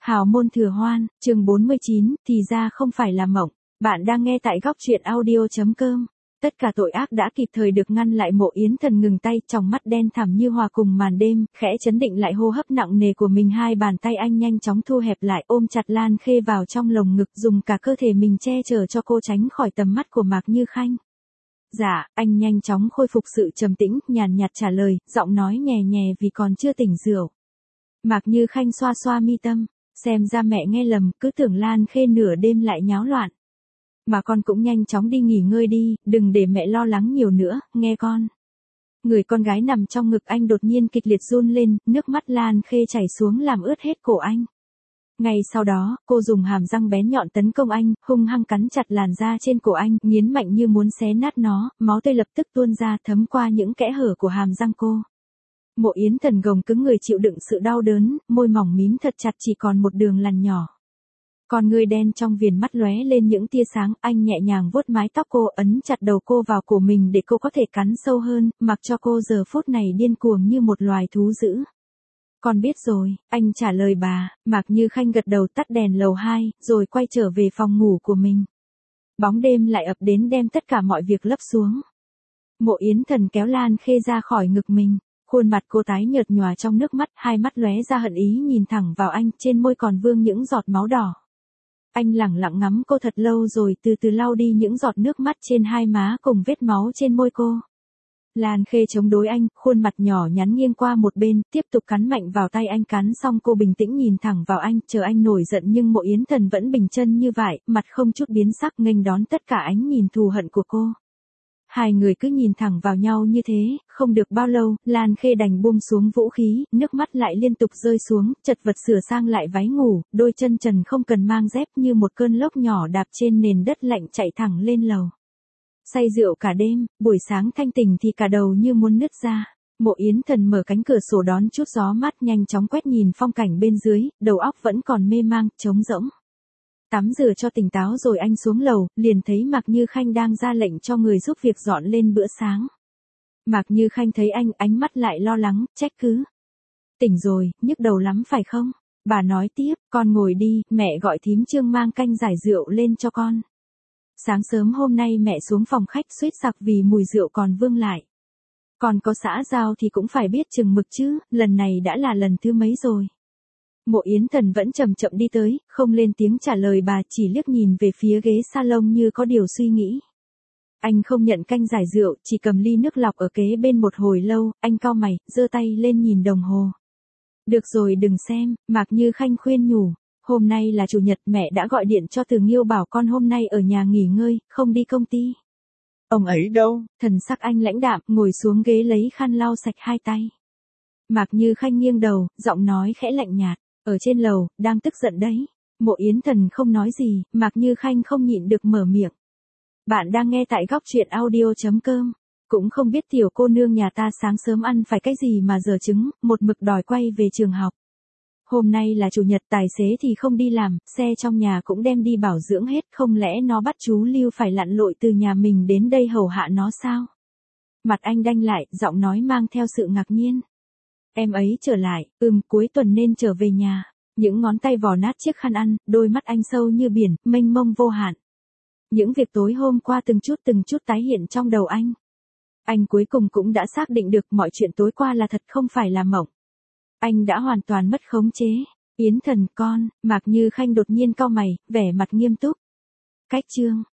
Hào môn thừa hoan, chương 49, thì ra không phải là mộng. Bạn đang nghe tại góc truyện audio.com. Tất cả tội ác đã kịp thời được ngăn lại. Mộ Yến Thần ngừng tay, trong mắt đen thẳm như hòa cùng màn đêm, khẽ chấn định lại hô hấp nặng nề của mình. Hai bàn tay anh nhanh chóng thu hẹp lại, ôm chặt Lan Khê vào trong lồng ngực, dùng cả cơ thể mình che chở cho cô tránh khỏi tầm mắt của Mạc Như Khanh. Dạ, anh nhanh chóng khôi phục sự trầm tĩnh, nhàn nhạt trả lời, giọng nói nhẹ nhẹ vì còn chưa tỉnh rượu. Mạc Như Khanh xoa xoa mi tâm, xem ra mẹ nghe lầm, cứ tưởng Lan Khê nửa đêm lại nháo loạn. Mà con cũng nhanh chóng đi nghỉ ngơi đi, đừng để mẹ lo lắng nhiều nữa, nghe con. Người con gái nằm trong ngực anh đột nhiên kịch liệt run lên, nước mắt Lan Khê chảy xuống làm ướt hết cổ anh. Ngay sau đó, cô dùng hàm răng bén nhọn tấn công anh, hung hăng cắn chặt làn da trên cổ anh, nghiến mạnh như muốn xé nát nó, máu tươi lập tức tuôn ra thấm qua những kẽ hở của hàm răng cô. Mộ Yến Thần gồng cứng người chịu đựng sự đau đớn, môi mỏng mím thật chặt chỉ còn một đường lằn nhỏ. Con ngươi đen trong viền mắt lóe lên những tia sáng, anh nhẹ nhàng vuốt mái tóc cô, ấn chặt đầu cô vào cổ mình để cô có thể cắn sâu hơn, mặc cho cô giờ phút này điên cuồng như một loài thú dữ. Con biết rồi, anh trả lời bà. Mạc Như Khanh gật đầu, tắt đèn lầu 2, rồi quay trở về phòng ngủ của mình. Bóng đêm lại ập đến đem tất cả mọi việc lấp xuống. Mộ Yến Thần kéo Lan Khê ra khỏi ngực mình. Khuôn mặt cô tái nhợt nhòa trong nước mắt, hai mắt lóe ra hận ý nhìn thẳng vào anh, trên môi còn vương những giọt máu đỏ. Anh lẳng lặng ngắm cô thật lâu rồi từ từ lau đi những giọt nước mắt trên hai má cùng vết máu trên môi cô. Lan Khê chống đối anh, khuôn mặt nhỏ nhắn nghiêng qua một bên, tiếp tục cắn mạnh vào tay anh. Cắn xong cô bình tĩnh nhìn thẳng vào anh, chờ anh nổi giận, nhưng Mộ Yến Thần vẫn bình chân như vậy, mặt không chút biến sắc, nghênh đón tất cả ánh nhìn thù hận của cô. Hai người cứ nhìn thẳng vào nhau như thế, không được bao lâu, Lan Khê đành buông xuống vũ khí, nước mắt lại liên tục rơi xuống, chật vật sửa sang lại váy ngủ, đôi chân trần không cần mang dép như một cơn lốc nhỏ đạp trên nền đất lạnh chạy thẳng lên lầu. Say rượu cả đêm, buổi sáng thanh tỉnh thì cả đầu như muốn nứt ra. Mộ Yến Thần mở cánh cửa sổ đón chút gió mát, nhanh chóng quét nhìn phong cảnh bên dưới, đầu óc vẫn còn mê mang, trống rỗng. Tắm rửa cho tỉnh táo rồi anh xuống lầu, liền thấy Mạc Như Khanh đang ra lệnh cho người giúp việc dọn lên bữa sáng. Mạc Như Khanh thấy anh, ánh mắt lại lo lắng, trách cứ. Tỉnh rồi, nhức đầu lắm phải không? Bà nói tiếp, con ngồi đi, mẹ gọi thím Trương mang canh giải rượu lên cho con. Sáng sớm hôm nay mẹ xuống phòng khách suýt sặc vì mùi rượu còn vương lại. Còn có xã giao thì cũng phải biết chừng mực chứ, lần này đã là lần thứ mấy rồi. Mộ Yến Thần vẫn chậm chậm đi tới, không lên tiếng trả lời bà, chỉ liếc nhìn về phía ghế salon như có điều suy nghĩ. Anh không nhận canh giải rượu, chỉ cầm ly nước lọc ở kế bên một hồi lâu, anh cau mày, giơ tay lên nhìn đồng hồ. Được rồi đừng xem, Mạc Như Khanh khuyên nhủ. Hôm nay là chủ nhật, mẹ đã gọi điện cho Từ Nghiêu bảo con hôm nay ở nhà nghỉ ngơi, không đi công ty. Ông ấy đâu? Thần sắc anh lãnh đạm, ngồi xuống ghế lấy khăn lau sạch hai tay. Mạc Như Khanh nghiêng đầu, giọng nói khẽ lạnh nhạt. Ở trên lầu, đang tức giận đấy. Mộ Yến Thần không nói gì, Mạc Như Khanh không nhịn được mở miệng. Bạn đang nghe tại góc truyện audio.com. Cũng không biết tiểu cô nương nhà ta sáng sớm ăn phải cái gì mà giờ trứng, một mực đòi quay về trường học. Hôm nay là chủ nhật, tài xế thì không đi làm, xe trong nhà cũng đem đi bảo dưỡng hết, không lẽ nó bắt chú Lưu phải lặn lội từ nhà mình đến đây hầu hạ nó sao? Mặt anh đanh lại, giọng nói mang theo sự ngạc nhiên. Em ấy trở lại, cuối tuần nên trở về nhà. Những ngón tay vò nát chiếc khăn ăn, đôi mắt anh sâu như biển, mênh mông vô hạn. Những việc tối hôm qua từng chút tái hiện trong đầu anh. Anh cuối cùng cũng đã xác định được mọi chuyện tối qua là thật không phải là mộng. Anh đã hoàn toàn mất khống chế. Yến Thần con, Mạc Như Khanh đột nhiên cau mày, vẻ mặt nghiêm túc. Cách chương.